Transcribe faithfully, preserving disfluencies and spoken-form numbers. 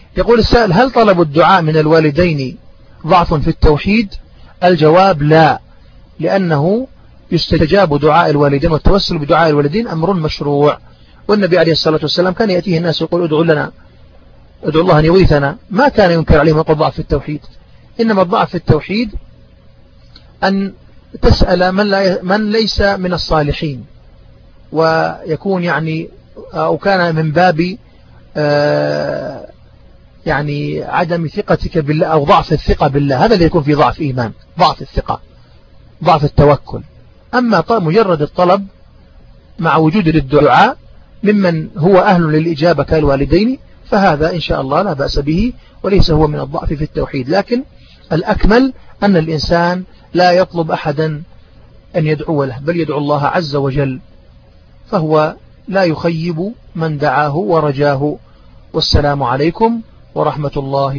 يقول السائل: هل طلب الدعاء من الوالدين ضعف في التوحيد؟ الجواب: لا، لأنه يستجاب دعاء الوالدين، والتوسل بدعاء الوالدين أمر مشروع. والنبي عليه الصلاة والسلام كان يأتيه الناس يقول: ادعوا لنا، ادعوا الله أن يغيثنا، ما كان ينكر عليهم يقول ضعف في التوحيد. إنما الضعف في التوحيد أن تسأل من, لا من ليس من الصالحين، ويكون يعني أو كان من باب يعني عدم ثقتك بالله أو ضعف الثقة بالله، هذا اللي يكون في ضعف إيمان، ضعف الثقة، ضعف التوكل. أما مجرد الطلب مع وجود الدعاء ممن هو أهل للإجابة كالوالدين فهذا إن شاء الله لا بأس به، وليس هو من الضعف في التوحيد. لكن الأكمل أن الإنسان لا يطلب أحدا أن يدعو له، بل يدعو الله عز وجل، فهو لا يخيب من دعاه ورجاه. والسلام عليكم ورحمة الله